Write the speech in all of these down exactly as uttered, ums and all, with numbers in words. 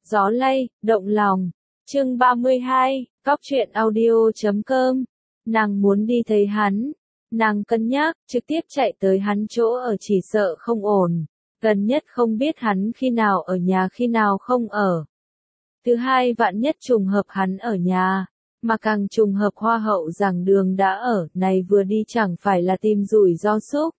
Gió lay, động lòng. Chương ba mươi hai, Cóc truyện audio chấm com. Nàng muốn đi thấy hắn. Nàng cân nhắc, trực tiếp chạy tới hắn chỗ ở chỉ sợ không ổn. Gần nhất không biết hắn khi nào ở nhà khi nào không ở. Thứ hai vạn nhất trùng hợp hắn ở nhà. Mà càng trùng hợp hoa hậu giảng đường đã ở, này vừa đi chẳng phải là tìm rủi ro xúc.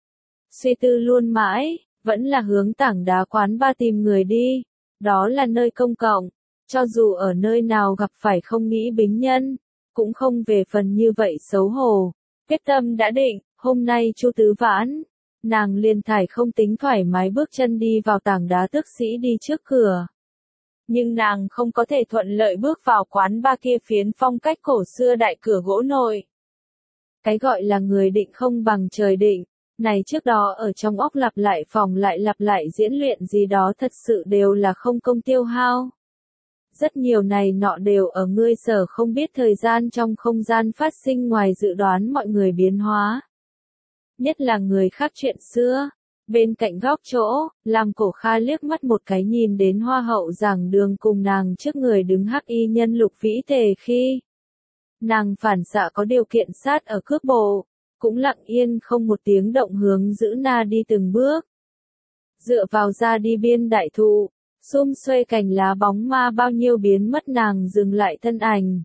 Suy tư luôn mãi, vẫn là hướng tảng đá quán ba tìm người đi. Đó là nơi công cộng, cho dù ở nơi nào gặp phải không nghĩ bính nhân, cũng không về phần như vậy xấu hổ. Quyết tâm đã định, hôm nay Chu Tứ Vãn, nàng liền thải không tính thoải mái bước chân đi vào tảng đá tước sĩ đi trước cửa. Nhưng nàng không có thể thuận lợi bước vào quán ba kia phiến phong cách cổ xưa đại cửa gỗ nội. Cái gọi là người định không bằng trời định. Này trước đó ở trong óc lặp lại phòng lại lặp lại diễn luyện gì đó thật sự đều là không công tiêu hao. Rất nhiều này nọ đều ở ngươi sở không biết thời gian trong không gian phát sinh ngoài dự đoán mọi người biến hóa. Nhất là người khác chuyện xưa. Bên cạnh góc chỗ, làm Cổ Kha liếc mắt một cái nhìn đến hoa hậu giảng đường cùng nàng trước người đứng hắc y nhân Lục Vĩ Tề khi. Nàng phản xạ có điều kiện sát ở cước bộ. Cũng lặng yên không một tiếng động hướng giữ na đi từng bước. Dựa vào ra đi biên đại thụ, xum xuê cành lá bóng ma bao nhiêu biến mất nàng dừng lại thân ảnh.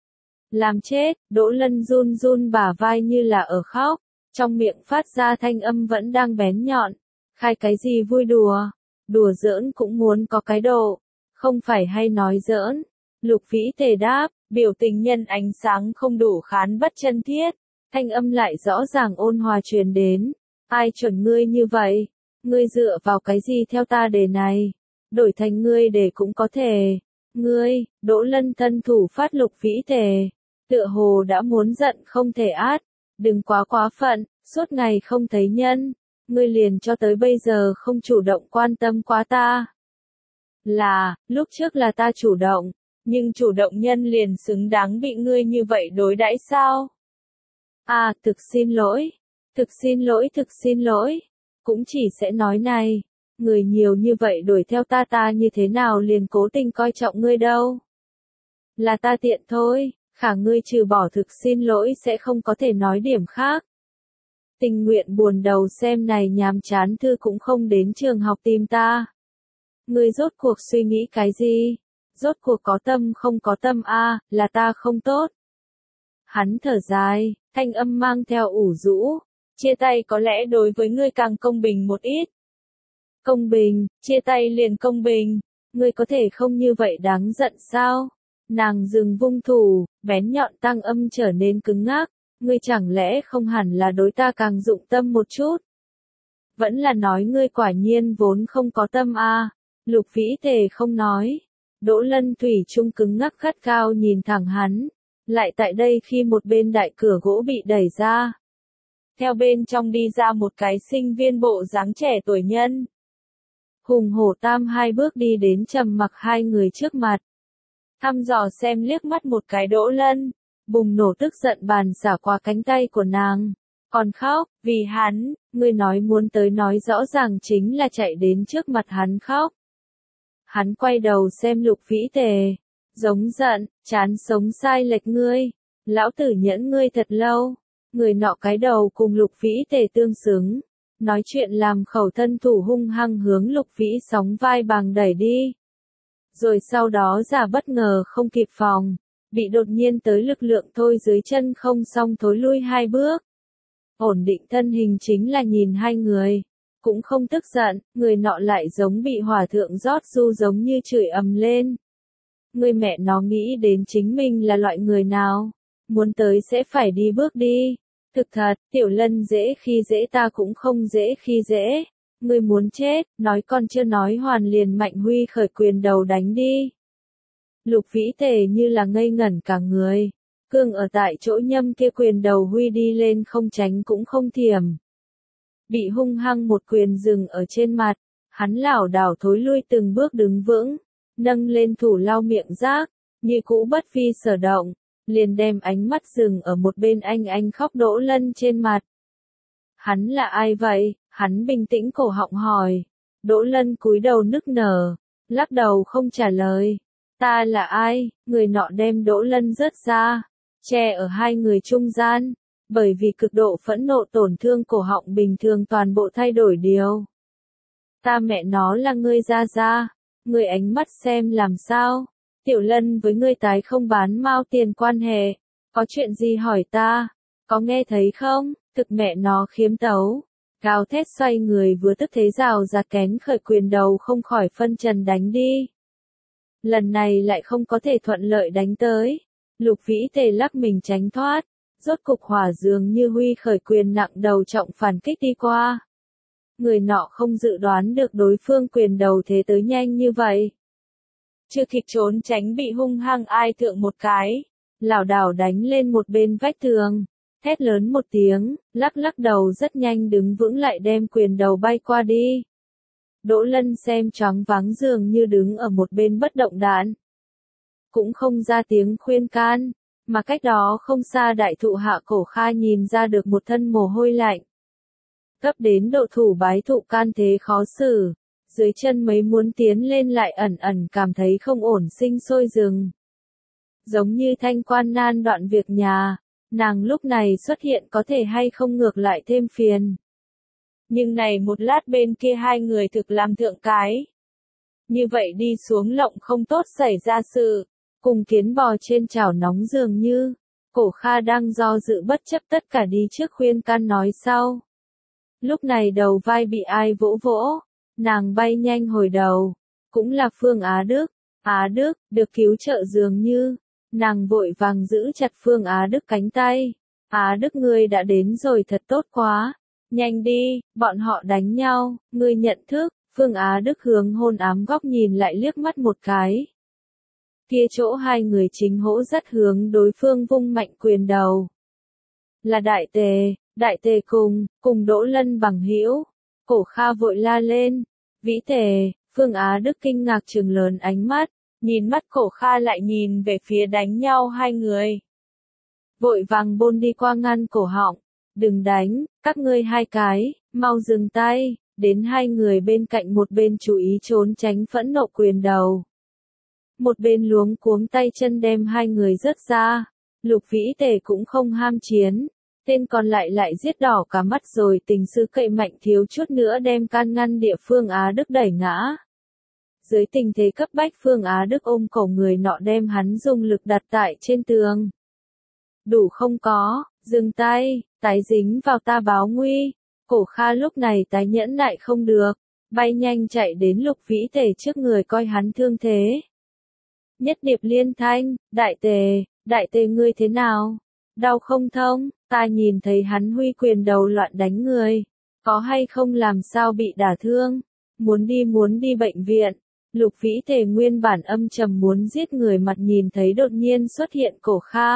Làm chết, Đỗ Lân run run bả vai như là ở khóc, trong miệng phát ra thanh âm vẫn đang bén nhọn. Khai cái gì vui đùa, đùa giỡn cũng muốn có cái độ, không phải hay nói giỡn. Lục Vĩ Tề đáp, biểu tình nhân ánh sáng không đủ khán bất chân thiết. Thanh âm lại rõ ràng ôn hòa truyền đến. Ai chuẩn ngươi như vậy? Ngươi dựa vào cái gì theo ta đề này? Đổi thành ngươi để cũng có thể. Ngươi, Đỗ Lân thân thủ phát Lục Vĩ Tề. Tựa hồ đã muốn giận không thể át. Đừng quá quá phận, suốt ngày không thấy nhân. Ngươi liền cho tới bây giờ không chủ động quan tâm quá ta. Là, lúc trước là ta chủ động. Nhưng chủ động nhân liền xứng đáng bị ngươi như vậy đối đãi sao? À, thực xin lỗi, thực xin lỗi, thực xin lỗi, cũng chỉ sẽ nói này, người nhiều như vậy đuổi theo ta ta như thế nào liền cố tình coi trọng ngươi đâu. Là ta tiện thôi, khả ngươi trừ bỏ thực xin lỗi sẽ không có thể nói điểm khác. Tình nguyện buồn đầu xem này nhàm chán thư cũng không đến trường học tìm ta. Ngươi rốt cuộc suy nghĩ cái gì? Rốt cuộc có tâm không có tâm a, à, là ta không tốt. Hắn thở dài, thanh âm mang theo ủ rũ, chia tay có lẽ đối với ngươi càng công bình một ít. Công bình, chia tay liền công bình, ngươi có thể không như vậy đáng giận sao? Nàng dừng vung thủ, bén nhọn tăng âm trở nên cứng ngắc, ngươi chẳng lẽ không hẳn là đối ta càng dụng tâm một chút? Vẫn là nói ngươi quả nhiên vốn không có tâm a, à? Lục Vĩ Tề không nói. Đỗ Lân thủy chung cứng ngắc gắt cao nhìn thẳng hắn. Lại tại đây khi một bên đại cửa gỗ bị đẩy ra. Theo bên trong đi ra một cái sinh viên bộ dáng trẻ tuổi nhân. Hùng hổ tam hai bước đi đến trầm mặc hai người trước mặt. Thăm dò xem liếc mắt một cái Đỗ Lân. Bùng nổ tức giận bàn xả qua cánh tay của nàng. Còn khóc, vì hắn, người nói muốn tới nói rõ ràng chính là chạy đến trước mặt hắn khóc. Hắn quay đầu xem Lục Vĩ Tề. Giống giận, chán sống sai lệch ngươi. Lão tử nhẫn ngươi thật lâu. Người nọ cái đầu cùng Lục Vĩ Tề tương xứng. Nói chuyện làm khẩu thân thủ hung hăng hướng Lục Vĩ sóng vai bằng đẩy đi. Rồi sau đó giả bất ngờ không kịp phòng. Bị đột nhiên tới lực lượng thôi dưới chân không xong thối lui hai bước. Ổn định thân hình chính là nhìn hai người. Cũng không tức giận, người nọ lại giống bị hỏa thượng rót du giống như chửi ầm lên. Người mẹ nó nghĩ đến chính mình là loại người nào, muốn tới sẽ phải đi bước đi. Thực thật, Tiểu Lân dễ khi dễ ta cũng không dễ khi dễ. Người muốn chết, nói còn chưa nói hoàn liền mạnh huy khởi quyền đầu đánh đi. Lục Vĩ Tề như là ngây ngẩn cả người, cương ở tại chỗ nhâm kia quyền đầu huy đi lên không tránh cũng không thiểm. Bị hung hăng một quyền dừng ở trên mặt, hắn lảo đảo thối lui từng bước đứng vững. Nâng lên thủ lau miệng rác, như cũ bất vi sở động, liền đem ánh mắt dừng ở một bên anh anh khóc Đỗ Lân trên mặt. Hắn là ai vậy? Hắn bình tĩnh cổ họng hỏi. Đỗ Lân cúi đầu nức nở, lắc đầu không trả lời. Ta là ai? Người nọ đem Đỗ Lân rớt ra, che ở hai người trung gian, bởi vì cực độ phẫn nộ tổn thương cổ họng bình thường toàn bộ thay đổi điều. Ta mẹ nó là ngươi ra ra, ngươi ánh mắt xem làm sao, Tiểu Lân với ngươi tái không bán mao tiền quan hệ, có chuyện gì hỏi ta, có nghe thấy không, thực mẹ nó khiếm tấu. Gào thét xoay người vừa tức thế rào ra kén khởi quyền đầu không khỏi phân trần đánh đi. Lần này lại không có thể thuận lợi đánh tới. Lục Vĩ Tề lắc mình tránh thoát, rốt cục hỏa dường như huy khởi quyền nặng đầu trọng phản kích đi qua. Người nọ không dự đoán được đối phương quyền đầu thế tới nhanh như vậy. Chưa kịp trốn tránh bị hung hăng ai thượng một cái, lảo đảo đánh lên một bên vách tường. Hét lớn một tiếng, lắc lắc đầu rất nhanh đứng vững lại đem quyền đầu bay qua đi. Đỗ Lân xem choáng váng dường như đứng ở một bên bất động đạn. Cũng không ra tiếng khuyên can, mà cách đó không xa đại thụ hạ Cổ Kha nhìn ra được một thân mồ hôi lạnh. Cấp đến độ thủ bái thụ can thế khó xử, dưới chân mấy muốn tiến lên lại ẩn ẩn cảm thấy không ổn sinh sôi rừng. Giống như thanh quan nan đoạn việc nhà. Nàng lúc này xuất hiện có thể hay không ngược lại thêm phiền. Nhưng này một lát bên kia hai người thực làm thượng cái. Như vậy đi xuống lộng không tốt xảy ra sự. Cùng kiến bò trên chảo nóng dường như. Cổ Kha đang do dự bất chấp tất cả đi trước khuyên can nói sau. Lúc này đầu vai bị ai vỗ vỗ. Nàng bay nhanh hồi đầu. Cũng là Phương Á Đức. Á Đức, được cứu trợ dường như. Nàng vội vàng giữ chặt Phương Á Đức cánh tay. Á Đức ngươi đã đến rồi thật tốt quá. Nhanh đi, bọn họ đánh nhau, ngươi nhận thức. Phương Á Đức hướng hôn ám góc nhìn lại liếc mắt một cái. Kia chỗ hai người chính hỗ dắt hướng đối phương vung mạnh quyền đầu. Là Đại Tề, Đại Tề cùng, cùng Đỗ Lân bằng hữu. Cổ Kha vội la lên. Vĩ Tề, Phương Á Đức kinh ngạc trừng lớn ánh mắt. Nhìn mắt Cổ Kha lại nhìn về phía đánh nhau hai người. Vội vàng bôn đi qua ngăn cổ họng. Đừng đánh, các ngươi hai cái, mau dừng tay. Đến hai người bên cạnh một bên chú ý trốn tránh phẫn nộ quyền đầu. Một bên luống cuống tay chân đem hai người rớt ra. Lục Vĩ Tề cũng không ham chiến. Tên còn lại lại giết đỏ cả mắt rồi tình sư cậy mạnh thiếu chút nữa đem can ngăn địa Phương Á Đức đẩy ngã. Dưới tình thế cấp bách Phương Á Đức ôm cổ người nọ đem hắn dùng lực đặt tại trên tường. Đủ không có, dừng tay, tái dính vào ta báo nguy. Cổ Kha lúc này tái nhẫn nại không được, bay nhanh chạy đến Lục Vĩ Tề trước người coi hắn thương thế. Nhất điệp liên thanh, Đại Tề, Đại Tề ngươi thế nào? Đau không thông, ta nhìn thấy hắn huy quyền đầu loạn đánh người. Có hay không làm sao bị đả thương? Muốn đi muốn đi bệnh viện. Lục Vĩ Tề nguyên bản âm trầm muốn giết người mặt nhìn thấy đột nhiên xuất hiện Cổ Kha.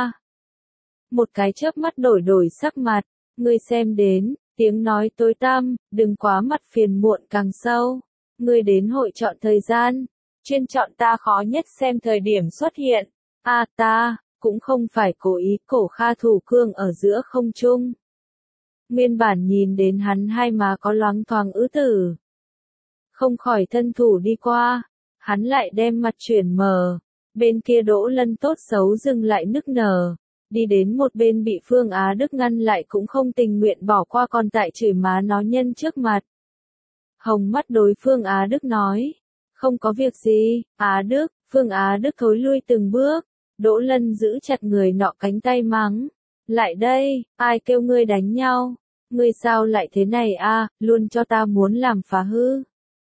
Một cái chớp mắt đổi đổi sắc mặt, ngươi xem đến, tiếng nói tối tăm, đừng quá mặt phiền muộn càng sâu. Ngươi đến hội chọn thời gian, chuyên chọn ta khó nhất xem thời điểm xuất hiện. A à, ta, cũng không phải cố ý. Cổ Kha thủ cương ở giữa không trung. Nguyên bản nhìn đến hắn hai má có loáng thoáng ứ tử. Không khỏi thân thủ đi qua, hắn lại đem mặt chuyển mờ, bên kia Đỗ Lân tốt xấu dừng lại nức nở, đi đến một bên bị Phương Á Đức ngăn lại cũng không tình nguyện bỏ qua còn tại chửi má nó nhân trước mặt. Hồng mắt đối Phương Á Đức nói, không có việc gì, Á Đức. Phương Á Đức thối lui từng bước, Đỗ Lân giữ chặt người nọ cánh tay mắng, lại đây, ai kêu ngươi đánh nhau, ngươi sao lại thế này a, luôn cho ta muốn làm phá hư.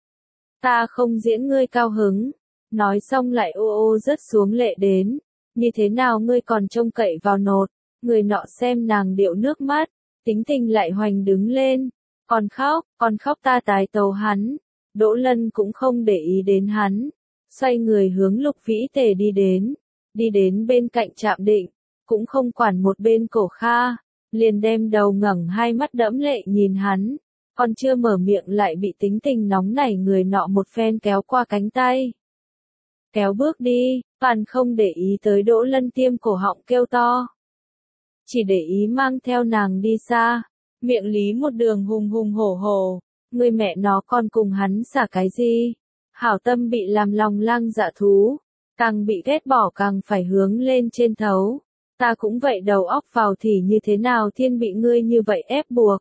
Ta không diễn ngươi cao hứng. Nói xong lại ô ô rớt xuống lệ đến. Như thế nào ngươi còn trông cậy vào nột. Người nọ xem nàng điệu nước mắt. Tính tình lại hoành đứng lên. Còn khóc, còn khóc ta tái tấu hắn. Đỗ Lân cũng không để ý đến hắn. Xoay người hướng Lục Vĩ Tề đi đến. Đi đến bên cạnh Trạm Định. Cũng không quản một bên Cổ Kha. Liền đem đầu ngẩng hai mắt đẫm lệ nhìn hắn. Còn chưa mở miệng lại bị tính tình nóng nảy người nọ một phen kéo qua cánh tay. Kéo bước đi, toàn không để ý tới Đỗ Lân tiêm cổ họng kêu to. Chỉ để ý mang theo nàng đi xa, miệng lý một đường hùng hùng hổ hổ, người mẹ nó còn cùng hắn xả cái gì? Hảo tâm bị làm lòng lang dạ thú, càng bị ghét bỏ càng phải hướng lên trên thấu. Ta cũng vậy, đầu óc vào thì như thế nào thiên bị ngươi như vậy ép buộc.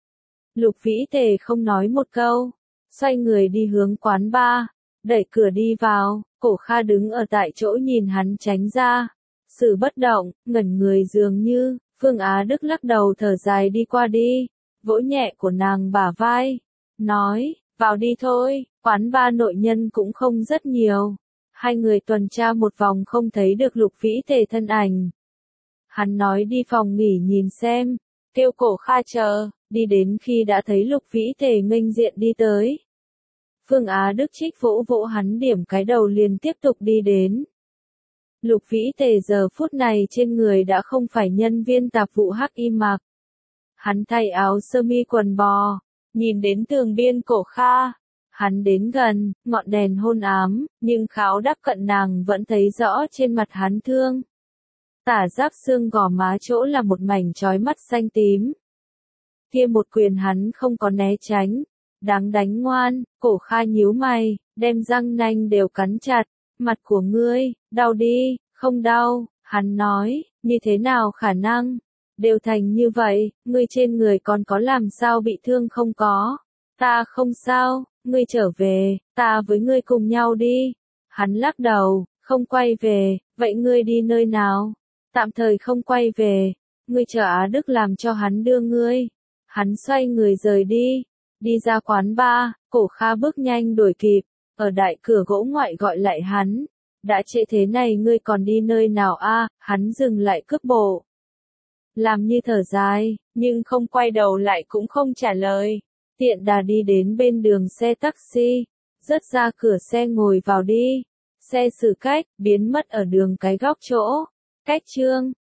Lục Vĩ Tề không nói một câu, xoay người đi hướng quán bar, đẩy cửa đi vào, Cổ Kha đứng ở tại chỗ nhìn hắn tránh ra. Sự bất động, ngẩn người dường như, Phương Á Đức lắc đầu thở dài đi qua đi, vỗ nhẹ của nàng bả vai, nói, vào đi thôi, quán bar nội nhân cũng không rất nhiều. Hai người tuần tra một vòng không thấy được Lục Vĩ Tề thân ảnh. Hắn nói đi phòng nghỉ nhìn xem, kêu Cổ Kha chờ, đi đến khi đã thấy Lục Vĩ Tề nghênh diện đi tới. Phương Á Đức trích vỗ vỗ hắn điểm cái đầu liền tiếp tục đi đến. Lục Vĩ Tề giờ phút này trên người đã không phải nhân viên tạp vụ hắc y mặc. Hắn thay áo sơ mi quần bò, nhìn đến tường biên Cổ Kha. Hắn đến gần, ngọn đèn hôn ám, nhưng kháo đắp cận nàng vẫn thấy rõ trên mặt hắn thương. Tả giáp xương gò má chỗ là một mảnh chói mắt xanh tím. Kia một quyền hắn không có né tránh, đáng đánh ngoan. Cổ Kha nhíu mày, đem răng nanh đều cắn chặt. Mặt của ngươi, đau đi, không đau, hắn nói, như thế nào khả năng, đều thành như vậy, ngươi trên người còn có làm sao bị thương không có, ta không sao, ngươi trở về, ta với ngươi cùng nhau đi. Hắn lắc đầu, không quay về, vậy ngươi đi nơi nào? Tạm thời không quay về, ngươi chờ Á Đức làm cho hắn đưa ngươi. Hắn xoay người rời đi, đi ra quán bar, Cổ Kha bước nhanh đuổi kịp, ở đại cửa gỗ ngoại gọi lại hắn. Đã trễ thế này ngươi còn đi nơi nào a? Hắn dừng lại cước bộ. Làm như thở dài, nhưng không quay đầu lại cũng không trả lời. Tiện đà đi đến bên đường xe taxi, rớt ra cửa xe ngồi vào đi. Xe xử cách, biến mất ở đường cái góc chỗ. Cách chương